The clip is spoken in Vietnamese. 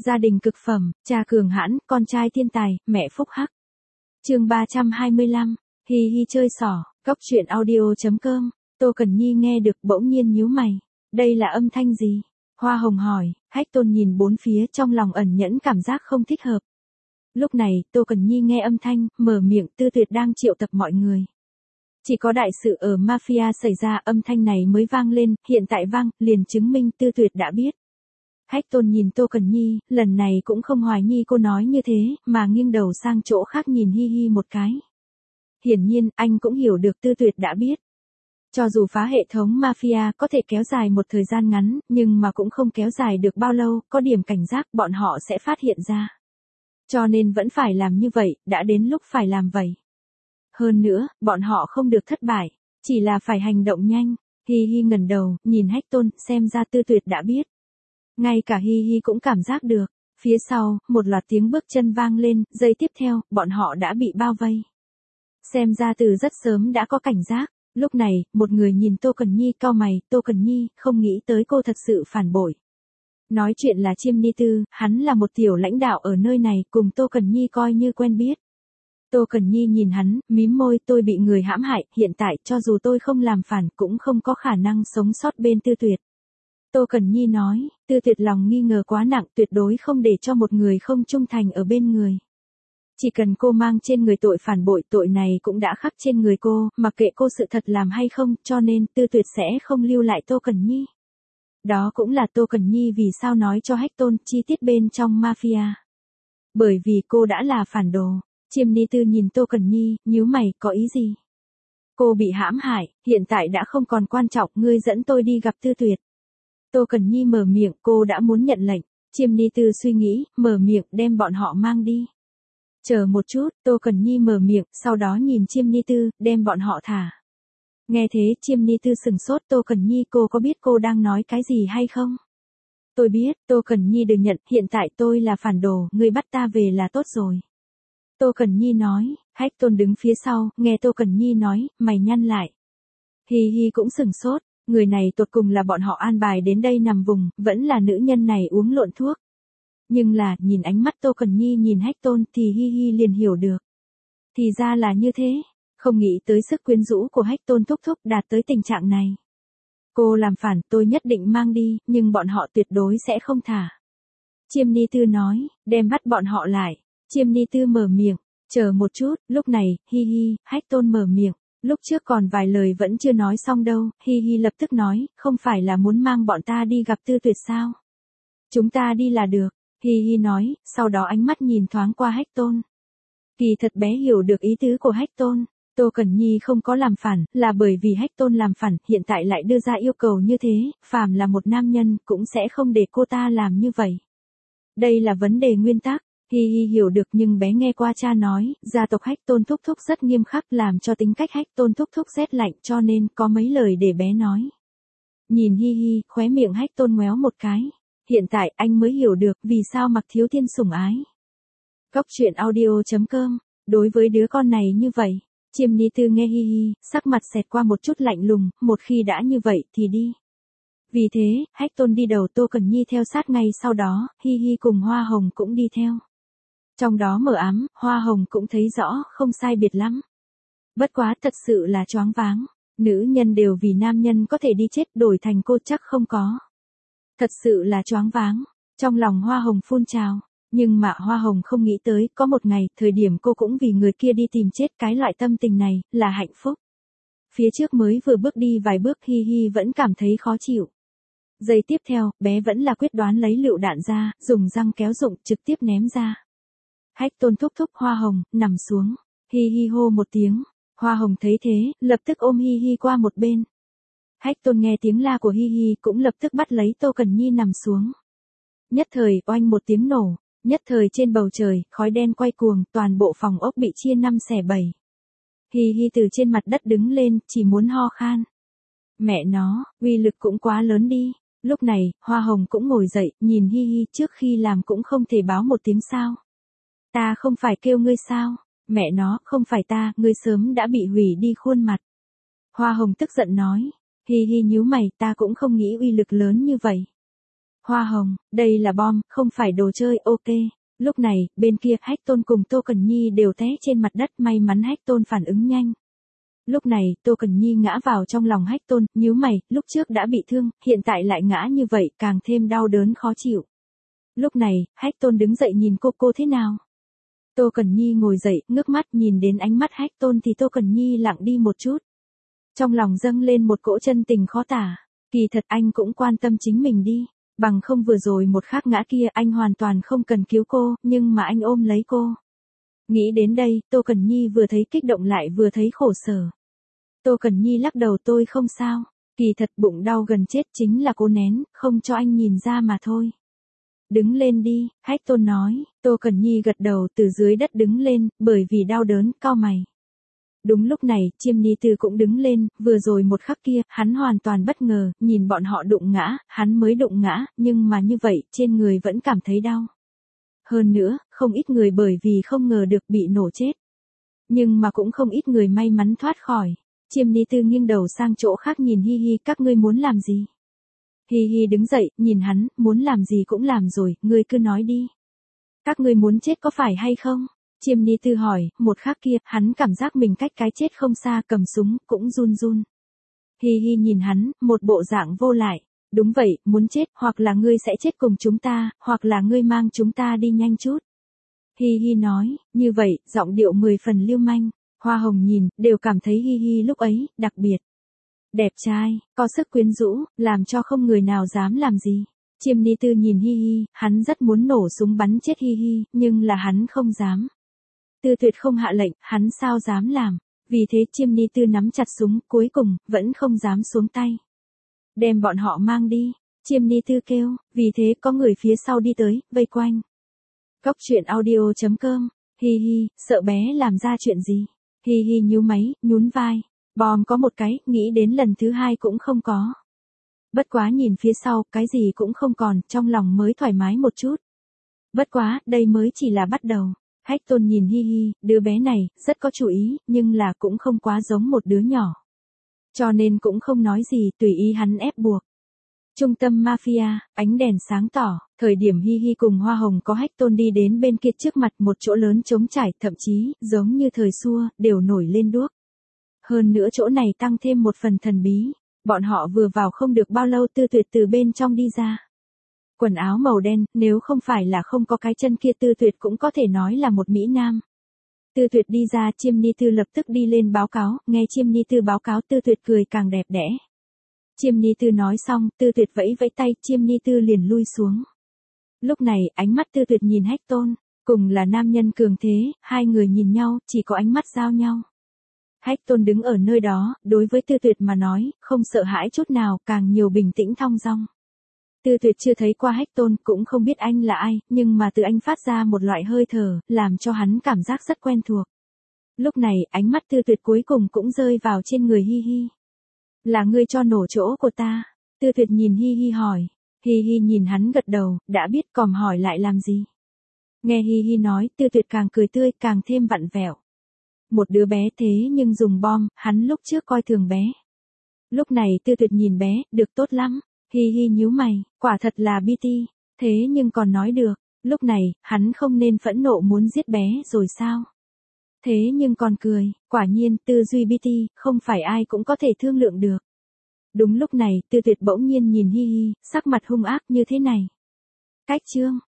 Gia đình cực phẩm, cha cường hãn, con trai thiên tài, mẹ phúc hắc. Chương 325, hi hi chơi xỏ, Cóc truyện audio.com. Tô Cần Nhi nghe được bỗng nhiên nhíu mày. Đây là âm thanh gì? Hoa Hồng hỏi. Hách Tôn nhìn bốn phía, trong lòng ẩn nhẫn cảm giác không thích hợp. Lúc này, Tô Cần Nhi nghe âm thanh, mở miệng. Tư Tuyệt đang triệu tập mọi người. Chỉ có đại sự ở Mafia xảy ra, âm thanh này mới vang lên, hiện tại vang, liền chứng minh Tư Tuyệt đã biết. Hách Tôn nhìn Tô Cần Nhi, lần này cũng không hoài nghi cô nói như thế, mà nghiêng đầu sang chỗ khác nhìn hi hi một cái. Hiển nhiên, anh cũng hiểu được Tư Tuyệt đã biết. Cho dù phá hệ thống Mafia có thể kéo dài một thời gian ngắn, nhưng mà cũng không kéo dài được bao lâu, có điểm cảnh giác bọn họ sẽ phát hiện ra. Cho nên vẫn phải làm như vậy, đã đến lúc phải làm vậy. Hơn nữa, bọn họ không được thất bại, chỉ là phải hành động nhanh. Hi hi ngẩng đầu, nhìn Hách Tôn, xem ra Tư Tuyệt đã biết. Ngay cả hi hi cũng cảm giác được. Phía sau, một loạt tiếng bước chân vang lên, giây tiếp theo, bọn họ đã bị bao vây. Xem ra từ rất sớm đã có cảnh giác. Lúc này, một người nhìn Tô Cần Nhi cau mày, Tô Cần Nhi, không nghĩ tới cô thật sự phản bội. Nói chuyện là Chiêm Ni Tư, hắn là một tiểu lãnh đạo ở nơi này, cùng Tô Cần Nhi coi như quen biết. Tô Cần Nhi nhìn hắn, mím môi, tôi bị người hãm hại, hiện tại, cho dù tôi không làm phản, cũng không có khả năng sống sót bên Tư Tuyệt. Tô Cần Nhi nói, Tư Tuyệt lòng nghi ngờ quá nặng, tuyệt đối không để cho một người không trung thành ở bên người. Chỉ cần cô mang trên người tội phản bội, tội này cũng đã khắc trên người cô, mặc kệ cô sự thật làm hay không, cho nên Tư Tuyệt sẽ không lưu lại Tô Cần Nhi. Đó cũng là Tô Cần Nhi vì sao nói cho Hách Tôn chi tiết bên trong Mafia. Bởi vì cô đã là phản đồ. Chiêm Ni Tư nhìn Tô Cần Nhi, nhíu mày, có ý gì? Cô bị hãm hại, hiện tại đã không còn quan trọng, ngươi dẫn tôi đi gặp Tư Tuyệt. Tô Cần Nhi mở miệng, cô đã muốn nhận lệnh. Chiêm Ni Tư suy nghĩ, mở miệng, đem bọn họ mang đi. Chờ một chút, Tô Cần Nhi mở miệng, sau đó nhìn Chiêm Ni Tư, đem bọn họ thả. Nghe thế, Chiêm Ni Tư sừng sốt, Tô Cần Nhi, cô có biết cô đang nói cái gì hay không? Tôi biết, Tô Cần Nhi đừng nhận, hiện tại tôi là phản đồ, ngươi bắt ta về là tốt rồi. Tô Cần Nhi nói. Hách Tôn đứng phía sau, nghe Tô Cần Nhi nói, mày nhăn lại. Hi hi cũng sừng sốt, người này tột cùng là bọn họ an bài đến đây nằm vùng, vẫn là nữ nhân này uống lộn thuốc. Nhưng là, nhìn ánh mắt Tô Cần Nhi nhìn Hách Tôn thì hi hi liền hiểu được. Thì ra là như thế, không nghĩ tới sức quyến rũ của Hách Tôn thúc thúc đạt tới tình trạng này. Cô làm phản, tôi nhất định mang đi, nhưng bọn họ tuyệt đối sẽ không thả. Chiêm Ni Tư nói, đem bắt bọn họ lại. Chiêm Ni Tư mở miệng, chờ một chút, lúc này, hi hi, Hách Tôn mở miệng, lúc trước còn vài lời vẫn chưa nói xong đâu, hi hi lập tức nói, không phải là muốn mang bọn ta đi gặp Tư Tuyệt sao? Chúng ta đi là được, hi hi nói, sau đó ánh mắt nhìn thoáng qua Hách Tôn. Kỳ thật bé hiểu được ý tứ của Hách Tôn, Tô Cần Nhi không có làm phản, là bởi vì Hách Tôn làm phản, hiện tại lại đưa ra yêu cầu như thế, phàm là một nam nhân, cũng sẽ không để cô ta làm như vậy. Đây là vấn đề nguyên tắc. Hi hi hiểu được nhưng bé nghe qua cha nói, gia tộc Hách Tôn thúc thúc rất nghiêm khắc làm cho tính cách Hách Tôn thúc thúc rét lạnh cho nên có mấy lời để bé nói. Nhìn hi hi, khóe miệng Hách Tôn ngoéo một cái. Hiện tại anh mới hiểu được vì sao Mặc Thiếu Thiên sủng ái. Cóc truyện audio.com. Đối với đứa con này như vậy, Chiêm Ni Tư nghe hi hi, sắc mặt xẹt qua một chút lạnh lùng, một khi đã như vậy thì đi. Vì thế, Hách Tôn đi đầu, Tô Cần Nhi theo sát ngay sau đó, hi hi cùng Hoa Hồng cũng đi theo. Trong đó mờ ám, Hoa Hồng cũng thấy rõ, không sai biệt lắm. Bất quá thật sự là choáng váng, nữ nhân đều vì nam nhân có thể đi chết, đổi thành cô chắc không có. Thật sự là choáng váng, trong lòng Hoa Hồng phun trào, nhưng mà Hoa Hồng không nghĩ tới, có một ngày, thời điểm cô cũng vì người kia đi tìm chết, cái loại tâm tình này, là hạnh phúc. Phía trước mới vừa bước đi vài bước hi hi vẫn cảm thấy khó chịu. Giây tiếp theo, bé vẫn là quyết đoán lấy lựu đạn ra, dùng răng kéo rụng, trực tiếp ném ra. Hách Tôn thúc thúc Hoa Hồng, nằm xuống. Hi hi hô một tiếng. Hoa Hồng thấy thế, lập tức ôm hi hi qua một bên. Hách Tôn nghe tiếng la của hi hi cũng lập tức bắt lấy Tô Cần Nhi nằm xuống. Nhất thời, oanh một tiếng nổ. Nhất thời trên bầu trời, khói đen quay cuồng, toàn bộ phòng ốc bị chia 5 xẻ 7. Hi hi từ trên mặt đất đứng lên, chỉ muốn ho khan. Mẹ nó, uy lực cũng quá lớn đi. Lúc này, Hoa Hồng cũng ngồi dậy, nhìn hi hi, trước khi làm cũng không thể báo một tiếng sao. Ta không phải kêu ngươi sao, mẹ nó, không phải ta, ngươi sớm đã bị hủy đi khuôn mặt. Hoa Hồng tức giận nói, hi hi nhíu mày, ta cũng không nghĩ uy lực lớn như vậy. Hoa hồng, đây là bom, không phải đồ chơi, ok. Lúc này, bên kia, Hách Tôn cùng Tô Cần Nhi đều té trên mặt đất, may mắn Hách Tôn phản ứng nhanh. Lúc này, Tô Cần Nhi ngã vào trong lòng Hách Tôn, nhíu mày, lúc trước đã bị thương, hiện tại lại ngã như vậy, càng thêm đau đớn khó chịu. Lúc này, Hách Tôn đứng dậy nhìn cô thế nào? Tô Cần Nhi ngồi dậy, ngước mắt nhìn đến ánh mắt Hách Tôn thì Tô Cần Nhi lặng đi một chút. Trong lòng dâng lên một cỗ chân tình khó tả, kỳ thật anh cũng quan tâm chính mình đi, bằng không vừa rồi một khắc ngã kia anh hoàn toàn không cần cứu cô, nhưng mà anh ôm lấy cô. Nghĩ đến đây, Tô Cần Nhi vừa thấy kích động lại vừa thấy khổ sở. Tô Cần Nhi lắc đầu tôi không sao, kỳ thật bụng đau gần chết chính là cô nén, không cho anh nhìn ra mà thôi. Đứng lên đi, Hách Tôn nói, Tô Cần Nhi gật đầu từ dưới đất đứng lên, bởi vì đau đớn, cau mày. Đúng lúc này, Chiêm Ni Tư cũng đứng lên, vừa rồi một khắc kia, hắn hoàn toàn bất ngờ, nhìn bọn họ đụng ngã, hắn mới đụng ngã, nhưng mà như vậy, trên người vẫn cảm thấy đau. Hơn nữa, không ít người bởi vì không ngờ được bị nổ chết. Nhưng mà cũng không ít người may mắn thoát khỏi. Chiêm Ni Tư nghiêng đầu sang chỗ khác nhìn Hi Hi, các ngươi muốn làm gì? Hi Hi đứng dậy, nhìn hắn, muốn làm gì cũng làm rồi, ngươi cứ nói đi. Các ngươi muốn chết có phải hay không? Chiêm Ni Tư hỏi, một khắc kia, hắn cảm giác mình cách cái chết không xa, cầm súng, cũng run run. Hi Hi nhìn hắn, một bộ dạng vô lại. Đúng vậy, muốn chết, hoặc là ngươi sẽ chết cùng chúng ta, hoặc là ngươi mang chúng ta đi nhanh chút. Hi Hi nói, như vậy, giọng điệu 10 phần lưu manh. Hoa hồng nhìn, đều cảm thấy Hi Hi lúc ấy, đặc biệt. Đẹp trai, có sức quyến rũ, làm cho không người nào dám làm gì. Chiêm Ni Tư nhìn Hi Hi, hắn rất muốn nổ súng bắn chết Hi Hi, nhưng là hắn không dám. Tư Tuyệt không hạ lệnh, hắn sao dám làm. Vì thế Chiêm Ni Tư nắm chặt súng, cuối cùng, vẫn không dám xuống tay. Đem bọn họ mang đi. Chiêm Ni Tư kêu, vì thế có người phía sau đi tới, vây quanh. Cốc truyện audio.com, Hi Hi, sợ bé làm ra chuyện gì? Hi Hi nhíu máy, nhún vai. Bom có một cái, nghĩ đến lần thứ hai cũng không có. Bất quá nhìn phía sau, cái gì cũng không còn, trong lòng mới thoải mái một chút. Bất quá, đây mới chỉ là bắt đầu. Hách Tôn nhìn Hi Hi, đứa bé này, rất có chủ ý, nhưng là cũng không quá giống một đứa nhỏ. Cho nên cũng không nói gì, tùy ý hắn ép buộc. Trung tâm Mafia, ánh đèn sáng tỏ, thời điểm Hi Hi cùng Hoa Hồng có Hách Tôn đi đến bên kia trước mặt một chỗ lớn trống trải, thậm chí, giống như thời xưa, đều nổi lên đuốc. Hơn nữa chỗ này tăng thêm một phần thần bí, bọn họ vừa vào không được bao lâu Tư Tuyệt từ bên trong đi ra. Quần áo màu đen, nếu không phải là không có cái chân kia Tư Tuyệt cũng có thể nói là một mỹ nam. Tư Tuyệt đi ra, Chiêm Ni Tư lập tức đi lên báo cáo, nghe Chiêm Ni Tư báo cáo Tư Tuyệt cười càng đẹp đẽ. Chiêm Ni Tư nói xong, Tư Tuyệt vẫy vẫy tay, Chiêm Ni Tư liền lui xuống. Lúc này, ánh mắt Tư Tuyệt nhìn Hách Tôn, cùng là nam nhân cường thế, hai người nhìn nhau, chỉ có ánh mắt giao nhau. Hách Tôn đứng ở nơi đó, đối với Tư Tuyệt mà nói, không sợ hãi chút nào, càng nhiều bình tĩnh thong dong. Tư Tuyệt chưa thấy qua Hách Tôn, cũng không biết anh là ai, nhưng mà từ anh phát ra một loại hơi thở, làm cho hắn cảm giác rất quen thuộc. Lúc này, ánh mắt Tư Tuyệt cuối cùng cũng rơi vào trên người Hi Hi. Là ngươi cho nổ chỗ của ta. Tư Tuyệt nhìn Hi Hi hỏi. Hi Hi nhìn hắn gật đầu, đã biết còn hỏi lại làm gì. Nghe Hi Hi nói, Tư Tuyệt càng cười tươi, càng thêm vặn vẹo. Một đứa bé thế nhưng dùng bom, hắn lúc trước coi thường bé. Lúc này Tư Tuyệt nhìn bé, được tốt lắm. Hi Hi nhíu mày, quả thật là BT, thế nhưng còn nói được. Lúc này, hắn không nên phẫn nộ muốn giết bé rồi sao? Thế nhưng còn cười, quả nhiên, tư duy BT, không phải ai cũng có thể thương lượng được. Đúng lúc này, Tư Tuyệt bỗng nhiên nhìn Hi Hi, sắc mặt hung ác như thế này. Cách chương.